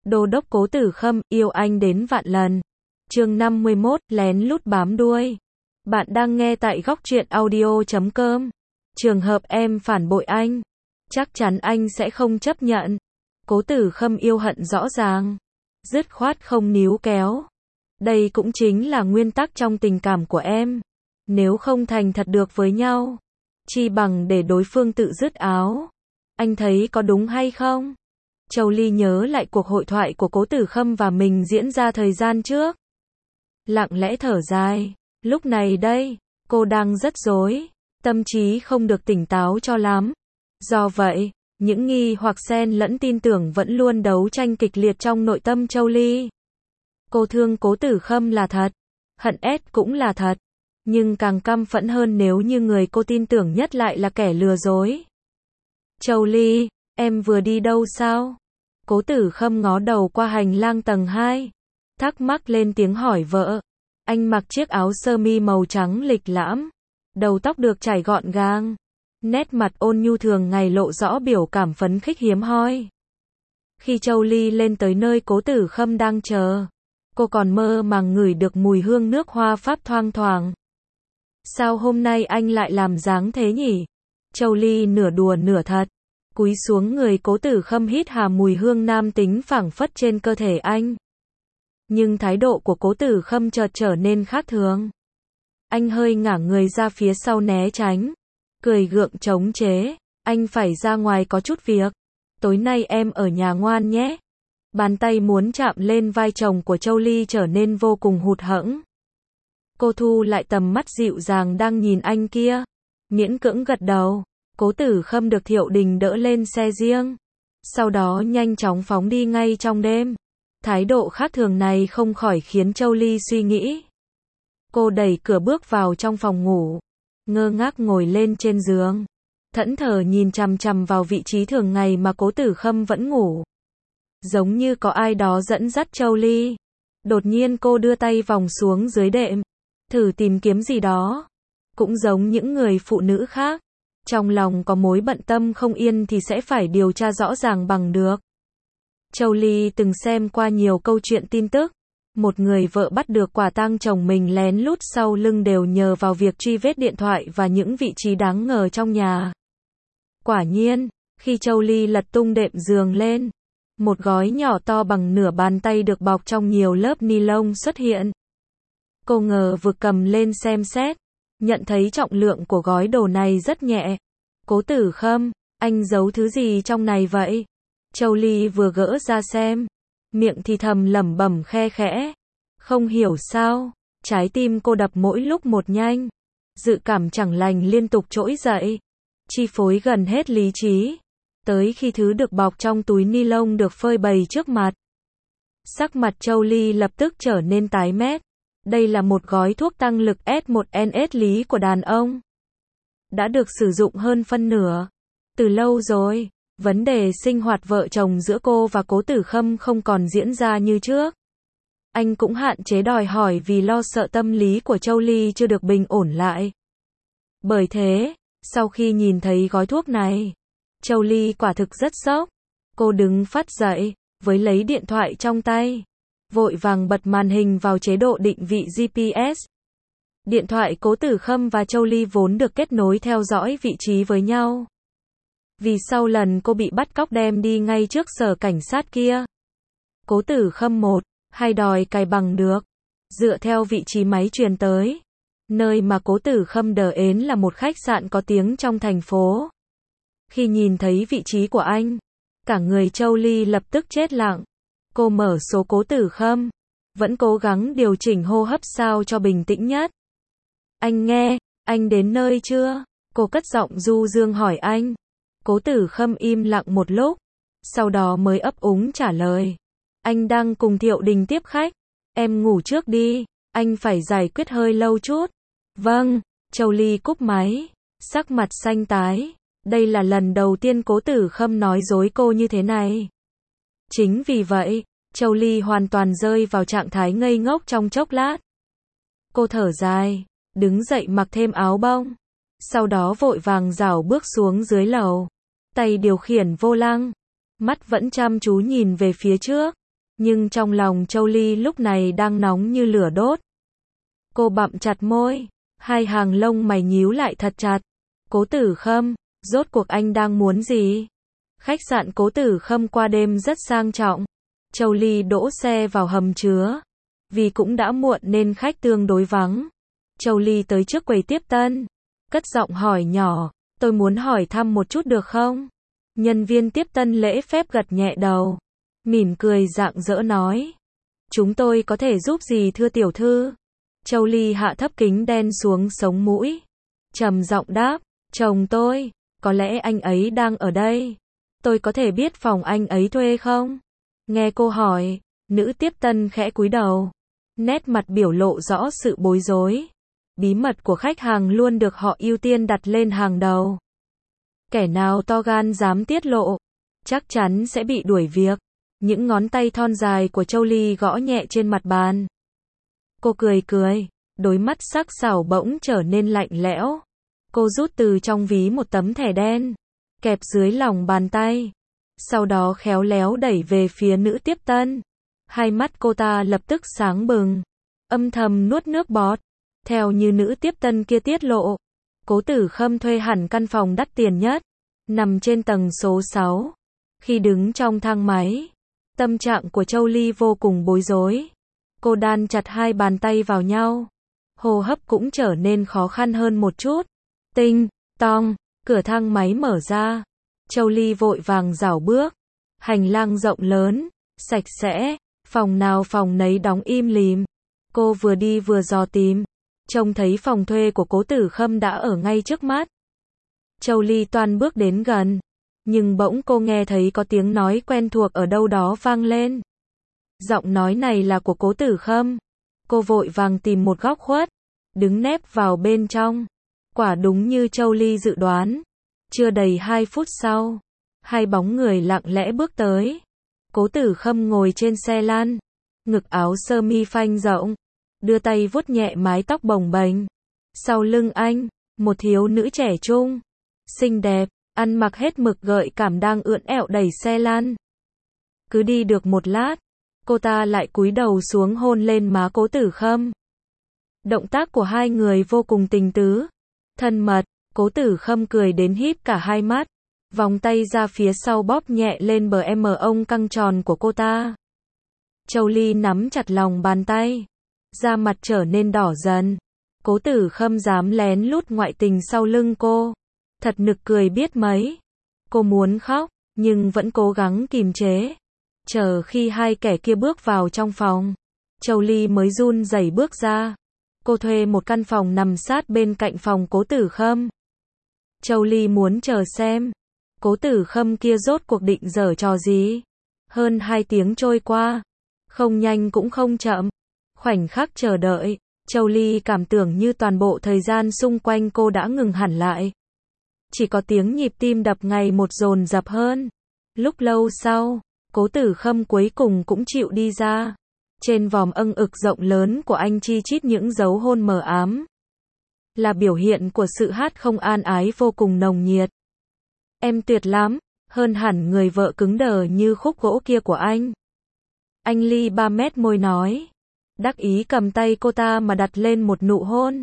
Đô đốc Cố Tử Khâm, yêu anh đến vạn lần. Chương 51, lén lút bám đuôi. Bạn đang nghe tại góc truyện audio.com. Trường hợp em phản bội anh, chắc chắn anh sẽ không chấp nhận. Cố Tử Khâm yêu hận rõ ràng, dứt khoát không níu kéo. Đây cũng chính là nguyên tắc trong tình cảm của em. Nếu không thành thật được với nhau, chi bằng để đối phương tự dứt áo. Anh thấy có đúng hay không? Châu Ly nhớ lại cuộc hội thoại của Cố Tử Khâm và mình diễn ra thời gian trước. Lặng lẽ thở dài. Lúc này đây, cô đang rất rối, tâm trí không được tỉnh táo cho lắm. Do vậy, những nghi hoặc xen lẫn tin tưởng vẫn luôn đấu tranh kịch liệt trong nội tâm Châu Ly. Cô thương Cố Tử Khâm là thật, hận S cũng là thật, nhưng càng căm phẫn hơn nếu như người cô tin tưởng nhất lại là kẻ lừa dối. Châu Ly, em vừa đi đâu sao? Cố Tử Khâm ngó đầu qua hành lang tầng 2, thắc mắc lên tiếng hỏi vợ. Anh mặc chiếc áo sơ mi màu trắng lịch lãm, đầu tóc được chải gọn gàng, nét mặt ôn nhu thường ngày lộ rõ biểu cảm phấn khích hiếm hoi. Khi Châu Ly lên tới nơi Cố Tử Khâm đang chờ, cô còn mơ màng ngửi được mùi hương nước hoa Pháp thoang thoảng. Sao hôm nay anh lại làm dáng thế nhỉ? Châu Ly nửa đùa nửa thật, cúi xuống người Cố Tử Khâm hít hà mùi hương nam tính phảng phất trên cơ thể anh. Nhưng thái độ của Cố Tử Khâm chợt trở nên khác thường. Anh hơi ngả người ra phía sau né tránh, cười gượng chống chế. Anh phải ra ngoài có chút việc. Tối nay em ở nhà ngoan nhé. Bàn tay muốn chạm lên vai chồng của Châu Ly trở nên vô cùng hụt hẫng. Cô thu lại tầm mắt dịu dàng đang nhìn anh kia, miễn cưỡng gật đầu. Cố Tử Khâm được Thiệu Đình đỡ lên xe riêng, sau đó nhanh chóng phóng đi ngay trong đêm. Thái độ khác thường này không khỏi khiến Châu Ly suy nghĩ. Cô đẩy cửa bước vào trong phòng ngủ, ngơ ngác ngồi lên trên giường, thẫn thờ nhìn chằm chằm vào vị trí thường ngày mà Cố Tử Khâm vẫn ngủ. Giống như có ai đó dẫn dắt Châu Ly. Đột nhiên cô đưa tay vòng xuống dưới đệm, thử tìm kiếm gì đó. Cũng giống những người phụ nữ khác, trong lòng có mối bận tâm không yên thì sẽ phải điều tra rõ ràng bằng được. Châu Ly từng xem qua nhiều câu chuyện tin tức, một người vợ bắt được quả tang chồng mình lén lút sau lưng đều nhờ vào việc truy vết điện thoại và những vị trí đáng ngờ trong nhà. Quả nhiên, khi Châu Ly lật tung đệm giường lên, một gói nhỏ to bằng nửa bàn tay được bọc trong nhiều lớp ni lông xuất hiện. Cô ngờ vực cầm lên xem xét, nhận thấy trọng lượng của gói đồ này rất nhẹ. Cố Tử Khâm, anh giấu thứ gì trong này vậy? Châu Ly vừa gỡ ra xem, miệng thì thầm lẩm bẩm khe khẽ. Không hiểu sao, trái tim cô đập mỗi lúc một nhanh. Dự cảm chẳng lành liên tục trỗi dậy, chi phối gần hết lý trí. Tới khi thứ được bọc trong túi ni lông được phơi bày trước mặt, sắc mặt Châu Ly lập tức trở nên tái mét. Đây là một gói thuốc tăng lực S1NS lý của đàn ông, đã được sử dụng hơn phân nửa từ lâu rồi. Vấn đề sinh hoạt vợ chồng giữa cô và Cố Tử Khâm không còn diễn ra như trước. Anh cũng hạn chế đòi hỏi vì lo sợ tâm lý của Châu Ly chưa được bình ổn lại. Bởi thế, sau khi nhìn thấy gói thuốc này, Châu Ly quả thực rất sốc. Cô đứng phắt dậy, với lấy điện thoại trong tay, vội vàng bật màn hình vào chế độ định vị GPS. Điện thoại Cố Tử Khâm và Châu Ly vốn được kết nối theo dõi vị trí với nhau. Vì sau lần cô bị bắt cóc đem đi ngay trước sở cảnh sát kia, Cố Tử Khâm hay đòi cài bằng được. Dựa theo vị trí máy truyền tới, nơi mà Cố Tử Khâm đờ ến là một khách sạn có tiếng trong thành phố. Khi nhìn thấy vị trí của anh, cả người Châu Ly lập tức chết lặng. Cô mở số Cố Tử Khâm, vẫn cố gắng điều chỉnh hô hấp sao cho bình tĩnh nhất. Anh nghe, anh đến nơi chưa? Cô cất giọng du dương hỏi anh. Cố Tử Khâm im lặng một lúc, sau đó mới ấp úng trả lời. Anh đang cùng Thiệu Đình tiếp khách. Em ngủ trước đi, anh phải giải quyết hơi lâu chút. Vâng, Châu Ly cúp máy, sắc mặt xanh tái. Đây là lần đầu tiên Cố Tử Khâm nói dối cô như thế này. Chính vì vậy, Châu Ly hoàn toàn rơi vào trạng thái ngây ngốc trong chốc lát. Cô thở dài, đứng dậy mặc thêm áo bông, sau đó vội vàng rảo bước xuống dưới lầu. Tay điều khiển vô lăng, mắt vẫn chăm chú nhìn về phía trước. Nhưng trong lòng Châu Ly lúc này đang nóng như lửa đốt. Cô bặm chặt môi, hai hàng lông mày nhíu lại thật chặt. Cố Tử Khâm, rốt cuộc anh đang muốn gì? Khách sạn Cố Tử Khâm qua đêm rất sang trọng. Châu Ly đỗ xe vào hầm chứa. Vì cũng đã muộn nên khách tương đối vắng. Châu Ly tới trước quầy tiếp tân. Cất giọng hỏi nhỏ, tôi muốn hỏi thăm một chút được không? Nhân viên tiếp tân lễ phép gật nhẹ đầu. Mỉm cười rạng rỡ nói. Chúng tôi có thể giúp gì thưa tiểu thư? Châu Ly hạ thấp kính đen xuống sống mũi. Trầm giọng đáp, chồng tôi, có lẽ anh ấy đang ở đây. Tôi có thể biết phòng anh ấy thuê không? Nghe cô hỏi, nữ tiếp tân khẽ cúi đầu. Nét mặt biểu lộ rõ sự bối rối. Bí mật của khách hàng luôn được họ ưu tiên đặt lên hàng đầu. Kẻ nào to gan dám tiết lộ, chắc chắn sẽ bị đuổi việc. Những ngón tay thon dài của Châu Ly gõ nhẹ trên mặt bàn. Cô cười cười, đôi mắt sắc sảo bỗng trở nên lạnh lẽo. Cô rút từ trong ví một tấm thẻ đen, kẹp dưới lòng bàn tay. Sau đó khéo léo đẩy về phía nữ tiếp tân. Hai mắt cô ta lập tức sáng bừng, âm thầm nuốt nước bọt. Theo như nữ tiếp tân kia tiết lộ, Cố Tử Khâm thuê hẳn căn phòng đắt tiền nhất, nằm trên tầng số 6. Khi đứng trong thang máy, tâm trạng của Châu Ly vô cùng bối rối. Cô đan chặt hai bàn tay vào nhau. Hô hấp cũng trở nên khó khăn hơn một chút. Tinh, tong, cửa thang máy mở ra. Châu Ly vội vàng rảo bước. Hành lang rộng lớn, sạch sẽ, phòng nào phòng nấy đóng im lìm. Cô vừa đi vừa dò tìm. Trông thấy phòng thuê của Cố Tử Khâm đã ở ngay trước mắt. Châu Ly toan bước đến gần. Nhưng bỗng cô nghe thấy có tiếng nói quen thuộc ở đâu đó vang lên. Giọng nói này là của Cố Tử Khâm. Cô vội vàng tìm một góc khuất, đứng nép vào bên trong. Quả đúng như Châu Ly dự đoán. Chưa đầy 2 phút sau, hai bóng người lặng lẽ bước tới. Cố Tử Khâm ngồi trên xe lăn, ngực áo sơ mi phanh rộng, đưa tay vuốt nhẹ mái tóc bồng bềnh. Sau lưng anh, một thiếu nữ trẻ trung, xinh đẹp, ăn mặc hết mực gợi cảm đang ưỡn ẹo đẩy xe lăn. Cứ đi được một lát, cô ta lại cúi đầu xuống hôn lên má Cố Tử Khâm. Động tác của hai người vô cùng tình tứ, thân mật. Cố Tử Khâm cười đến híp cả hai mắt, vòng tay ra phía sau bóp nhẹ lên bờ ông căng tròn của cô ta. Châu Ly nắm chặt lòng bàn tay, da mặt trở nên đỏ dần. Cố Tử Khâm dám lén lút ngoại tình sau lưng cô, thật nực cười biết mấy. Cô muốn khóc, nhưng vẫn cố gắng kìm chế. Chờ khi hai kẻ kia bước vào trong phòng, Châu Ly mới run rẩy bước ra. Cô thuê một căn phòng nằm sát bên cạnh phòng Cố Tử Khâm. Châu Ly muốn chờ xem Cố Tử Khâm kia rốt cuộc định giở trò gì. Hơn 2 tiếng trôi qua, không nhanh cũng không chậm. Khoảnh khắc chờ đợi, Châu Ly cảm tưởng như toàn bộ thời gian xung quanh cô đã ngừng hẳn lại. Chỉ có tiếng nhịp tim đập ngày một dồn dập hơn. Lúc lâu sau, Cố Tử Khâm cuối cùng cũng chịu đi ra. Trên vòm ực rộng lớn của anh chi chít những dấu hôn mờ ám. Là biểu hiện của sự hát không an ái vô cùng nồng nhiệt. Em tuyệt lắm, hơn hẳn người vợ cứng đờ như khúc gỗ kia của anh. Anh ly 3 mét môi nói. Đắc ý cầm tay cô ta mà đặt lên một nụ hôn.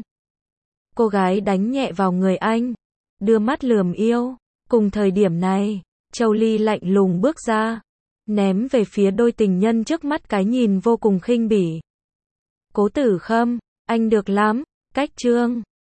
Cô gái đánh nhẹ vào người anh, đưa mắt lườm yêu. Cùng thời điểm này, Châu Ly lạnh lùng bước ra, ném về phía đôi tình nhân trước mắt cái nhìn vô cùng khinh bỉ. Cố Tử Khâm, anh được lắm, cách chương.